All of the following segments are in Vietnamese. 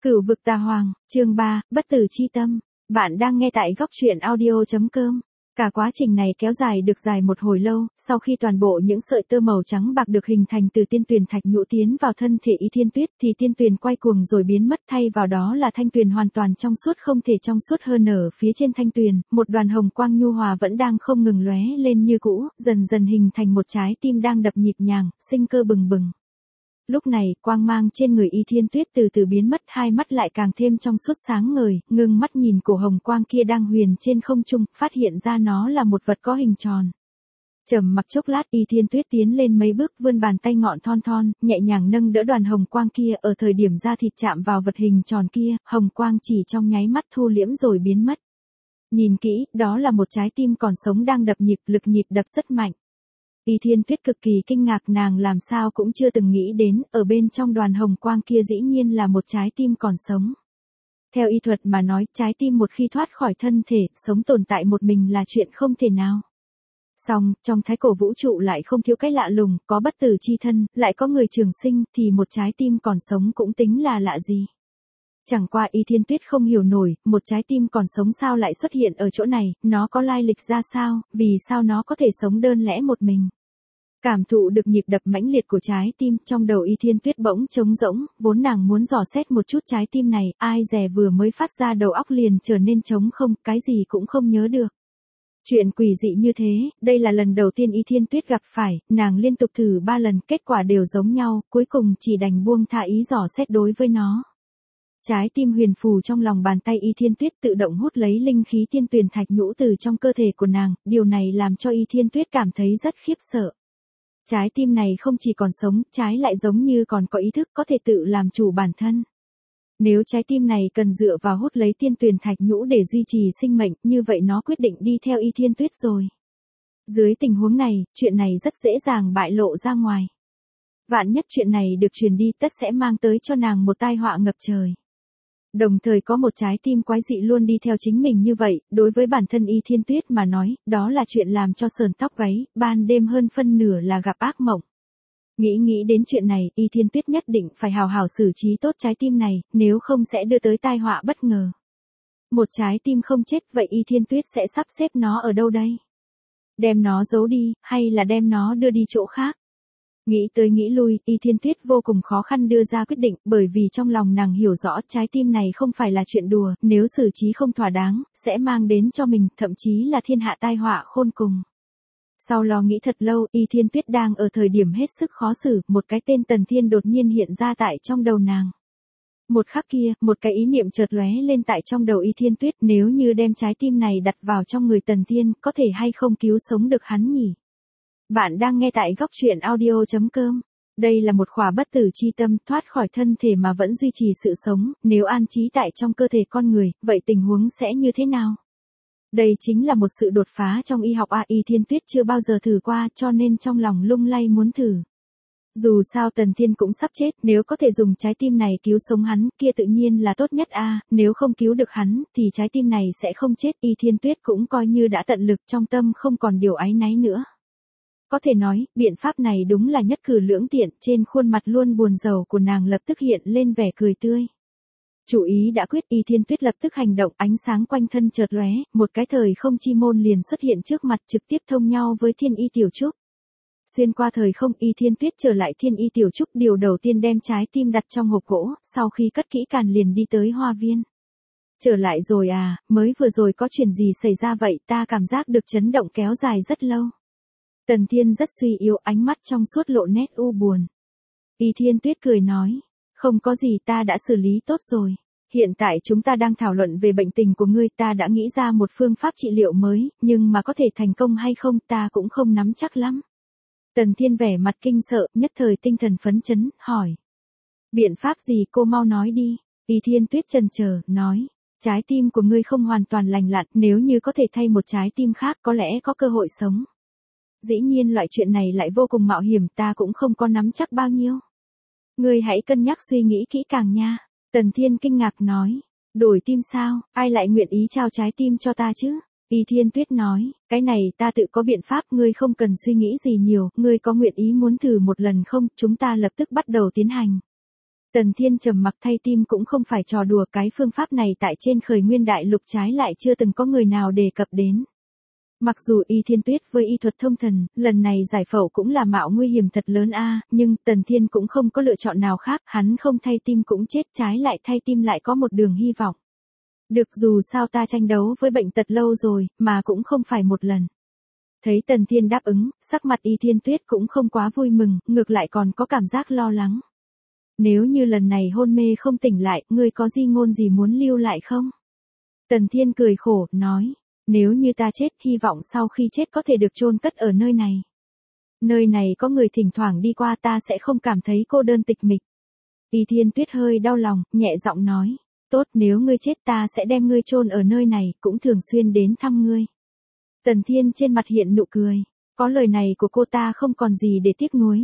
Cửu vực tà hoàng, chương 3, bất tử chi tâm. Bạn đang nghe tại góc truyện audio.com. Cả quá trình này kéo dài được dài một hồi lâu, sau khi toàn bộ những sợi tơ màu trắng bạc được hình thành từ tiên tuyền thạch nhũ tiến vào thân thể Y Thiên Tuyết thì tiên tuyền quay cuồng rồi biến mất, thay vào đó là thanh tuyền hoàn toàn trong suốt, không thể trong suốt hơn. Ở phía trên thanh tuyền, một đoàn hồng quang nhu hòa vẫn đang không ngừng lóe lên như cũ, dần dần hình thành một trái tim đang đập nhịp nhàng, sinh cơ bừng bừng. Lúc này, quang mang trên người Y Thiên Tuyết từ từ biến mất, hai mắt lại càng thêm trong suốt sáng ngời, ngưng mắt nhìn cổ hồng quang kia đang huyền trên không trung, phát hiện ra nó là một vật có hình tròn. Trầm mặc chốc lát, Y Thiên Tuyết tiến lên mấy bước, vươn bàn tay ngọn thon thon, nhẹ nhàng nâng đỡ đoàn hồng quang kia. Ở thời điểm da thịt chạm vào vật hình tròn kia, hồng quang chỉ trong nháy mắt thu liễm rồi biến mất. Nhìn kỹ, đó là một trái tim còn sống đang đập nhịp, lực nhịp đập rất mạnh. Y Thiên Tuyết cực kỳ kinh ngạc, nàng làm sao cũng chưa từng nghĩ đến, ở bên trong đoàn hồng quang kia dĩ nhiên là một trái tim còn sống. Theo y thuật mà nói, trái tim một khi thoát khỏi thân thể, sống tồn tại một mình là chuyện không thể nào. Song, trong thái cổ vũ trụ lại không thiếu cái lạ lùng, có bất tử chi thân, lại có người trường sinh, thì một trái tim còn sống cũng tính là lạ gì. Chẳng qua Y Thiên Tuyết không hiểu nổi, một trái tim còn sống sao lại xuất hiện ở chỗ này, nó có lai lịch ra sao, vì sao nó có thể sống đơn lẻ một mình. Cảm thụ được nhịp đập mãnh liệt của trái tim, trong đầu Y Thiên Tuyết bỗng trống rỗng, vốn nàng muốn dò xét một chút trái tim này, ai dè vừa mới phát ra đầu óc liền trở nên trống không, cái gì cũng không nhớ được. Chuyện quỷ dị như thế, đây là lần đầu tiên Y Thiên Tuyết gặp phải, nàng liên tục thử 3 lần, kết quả đều giống nhau, cuối cùng chỉ đành buông tha ý dò xét đối với nó. Trái tim huyền phù trong lòng bàn tay Y Thiên Tuyết tự động hút lấy linh khí tiên tuyền thạch nhũ từ trong cơ thể của nàng, điều này làm cho Y Thiên Tuyết cảm thấy rất khiếp sợ. Trái tim này không chỉ còn sống, trái lại giống như còn có ý thức, có thể tự làm chủ bản thân. Nếu trái tim này cần dựa vào hút lấy tiên tuyền thạch nhũ để duy trì sinh mệnh, như vậy nó quyết định đi theo Y Thiên Tuyết rồi. Dưới tình huống này, chuyện này rất dễ dàng bại lộ ra ngoài. Vạn nhất chuyện này được truyền đi, tất sẽ mang tới cho nàng một tai họa ngập trời. Đồng thời có một trái tim quái dị luôn đi theo chính mình như vậy, đối với bản thân Y Thiên Tuyết mà nói, đó là chuyện làm cho sờn tóc gáy, ban đêm hơn phân nửa là gặp ác mộng. Nghĩ đến chuyện này, Y Thiên Tuyết nhất định phải hào hào xử trí tốt trái tim này, nếu không sẽ đưa tới tai họa bất ngờ. Một trái tim không chết, vậy Y Thiên Tuyết sẽ sắp xếp nó ở đâu đây? Đem nó giấu đi, hay là đem nó đưa đi chỗ khác? Nghĩ tới nghĩ lui, Y Thiên Tuyết vô cùng khó khăn đưa ra quyết định, bởi vì trong lòng nàng hiểu rõ trái tim này không phải là chuyện đùa, nếu xử trí không thỏa đáng, sẽ mang đến cho mình, thậm chí là thiên hạ tai họa khôn cùng. Sau lo nghĩ thật lâu, Y Thiên Tuyết đang ở thời điểm hết sức khó xử, một cái tên Tần Thiên đột nhiên hiện ra tại trong đầu nàng. Một khắc kia, một cái ý niệm chợt lóe lên tại trong đầu Y Thiên Tuyết, nếu như đem trái tim này đặt vào trong người Tần Thiên, có thể hay không cứu sống được hắn nhỉ? Bạn đang nghe tại góc truyện audio.com. Đây là một khỏa bất tử chi tâm, thoát khỏi thân thể mà vẫn duy trì sự sống, nếu an trí tại trong cơ thể con người, vậy tình huống sẽ như thế nào? Đây chính là một sự đột phá trong y học Y Thiên Tuyết chưa bao giờ thử qua, cho nên trong lòng lung lay muốn thử. Dù sao Tần Thiên cũng sắp chết, nếu có thể dùng trái tim này cứu sống hắn, kia tự nhiên là tốt nhất nếu không cứu được hắn, thì trái tim này sẽ không chết. Y Thiên Tuyết cũng coi như đã tận lực, trong tâm không còn điều áy náy nữa. Có thể nói, biện pháp này đúng là nhất cử lưỡng tiện, trên khuôn mặt luôn buồn rầu của nàng lập tức hiện lên vẻ cười tươi. Chủ ý đã quyết, Y Thiên Tuyết lập tức hành động, ánh sáng quanh thân chợt lóe, một cái thời không chi môn liền xuất hiện trước mặt, trực tiếp thông nhau với Thiên Y Tiểu Trúc. Xuyên qua thời không, Y Thiên Tuyết trở lại Thiên Y Tiểu Trúc, điều đầu tiên đem trái tim đặt trong hộp gỗ, sau khi cất kỹ càng liền đi tới hoa viên. Trở lại rồi mới vừa rồi có chuyện gì xảy ra vậy, ta cảm giác được chấn động kéo dài rất lâu. Tần Thiên rất suy yếu, ánh mắt trong suốt lộ nét u buồn. Y Thiên Tuyết cười nói, không có gì, ta đã xử lý tốt rồi. Hiện tại chúng ta đang thảo luận về bệnh tình của ngươi, ta đã nghĩ ra một phương pháp trị liệu mới, nhưng mà có thể thành công hay không ta cũng không nắm chắc lắm. Tần Thiên vẻ mặt kinh sợ, nhất thời tinh thần phấn chấn, hỏi. Biện pháp gì, cô mau nói đi. Y Thiên Tuyết chần chờ, nói. Trái tim của ngươi không hoàn toàn lành lặn, nếu như có thể thay một trái tim khác có lẽ có cơ hội sống. Dĩ nhiên loại chuyện này lại vô cùng mạo hiểm, ta cũng không có nắm chắc bao nhiêu. Ngươi hãy cân nhắc suy nghĩ kỹ càng nha. Tần Thiên kinh ngạc nói. Đổi tim sao, ai lại nguyện ý trao trái tim cho ta chứ? Y Thiên Tuyết nói, cái này ta tự có biện pháp, ngươi không cần suy nghĩ gì nhiều, ngươi có nguyện ý muốn thử một lần không, chúng ta lập tức bắt đầu tiến hành. Tần Thiên trầm mặc, thay tim cũng không phải trò đùa, cái phương pháp này tại trên Khởi Nguyên Đại Lục trái lại chưa từng có người nào đề cập đến. Mặc dù Y Thiên Tuyết với y thuật thông thần, lần này giải phẫu cũng là mạo nguy hiểm thật lớn nhưng Tần Thiên cũng không có lựa chọn nào khác, hắn không thay tim cũng chết, trái lại thay tim lại có một đường hy vọng. Được, dù sao ta tranh đấu với bệnh tật lâu rồi, mà cũng không phải một lần. Thấy Tần Thiên đáp ứng, sắc mặt Y Thiên Tuyết cũng không quá vui mừng, ngược lại còn có cảm giác lo lắng. Nếu như lần này hôn mê không tỉnh lại, ngươi có di ngôn gì muốn lưu lại không? Tần Thiên cười khổ, nói. Nếu như ta chết, hy vọng sau khi chết có thể được chôn cất ở nơi này. Nơi này có người thỉnh thoảng đi qua, ta sẽ không cảm thấy cô đơn tịch mịch. Y Thiên Tuyết hơi đau lòng, nhẹ giọng nói. Tốt, nếu ngươi chết ta sẽ đem ngươi chôn ở nơi này, cũng thường xuyên đến thăm ngươi. Tần Thiên trên mặt hiện nụ cười. Có lời này của cô ta không còn gì để tiếc nuối.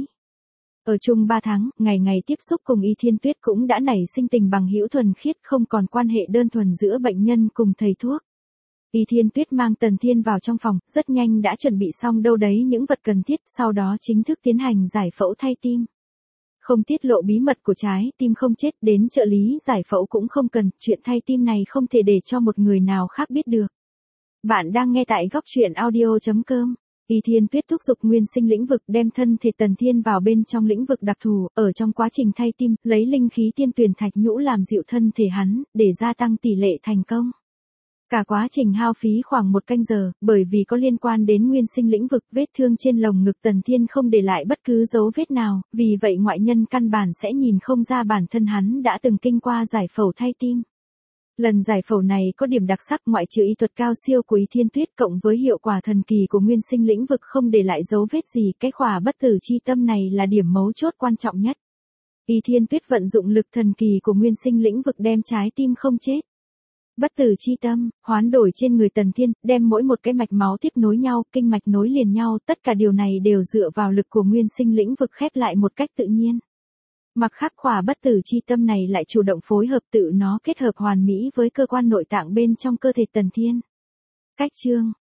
Ở chung 3 tháng, ngày ngày tiếp xúc cùng Y Thiên Tuyết cũng đã nảy sinh tình bằng hữu thuần khiết, không còn quan hệ đơn thuần giữa bệnh nhân cùng thầy thuốc. Y Thiên Tuyết mang Tần Thiên vào trong phòng, rất nhanh đã chuẩn bị xong đâu đấy những vật cần thiết, sau đó chính thức tiến hành giải phẫu thay tim. Không tiết lộ bí mật của trái tim không chết, đến trợ lý giải phẫu cũng không cần, chuyện thay tim này không thể để cho một người nào khác biết được. Bạn đang nghe tại góc truyện audio.com. Y Thiên Tuyết thúc giục nguyên sinh lĩnh vực, đem thân thể Tần Thiên vào bên trong lĩnh vực đặc thù, ở trong quá trình thay tim, lấy linh khí tiên tuyền thạch nhũ làm dịu thân thể hắn, để gia tăng tỷ lệ thành công. Cả quá trình hao phí khoảng 1 canh giờ, bởi vì có liên quan đến nguyên sinh lĩnh vực, vết thương trên lồng ngực Tần Thiên không để lại bất cứ dấu vết nào, vì vậy ngoại nhân căn bản sẽ nhìn không ra bản thân hắn đã từng kinh qua giải phẫu thay tim. Lần giải phẫu này có điểm đặc sắc, ngoại trừ y thuật cao siêu của Y Thiên Tuyết cộng với hiệu quả thần kỳ của nguyên sinh lĩnh vực không để lại dấu vết gì, cái khỏa bất tử chi tâm này là điểm mấu chốt quan trọng nhất. Y Thiên Tuyết vận dụng lực thần kỳ của nguyên sinh lĩnh vực đem trái tim không chết. Bất tử chi tâm, hoán đổi trên người Tần Thiên, đem mỗi một cái mạch máu tiếp nối nhau, kinh mạch nối liền nhau, tất cả điều này đều dựa vào lực của nguyên sinh lĩnh vực khép lại một cách tự nhiên. Mặt khác, khỏa bất tử chi tâm này lại chủ động phối hợp tự nó kết hợp hoàn mỹ với cơ quan nội tạng bên trong cơ thể Tần Thiên. Cách chương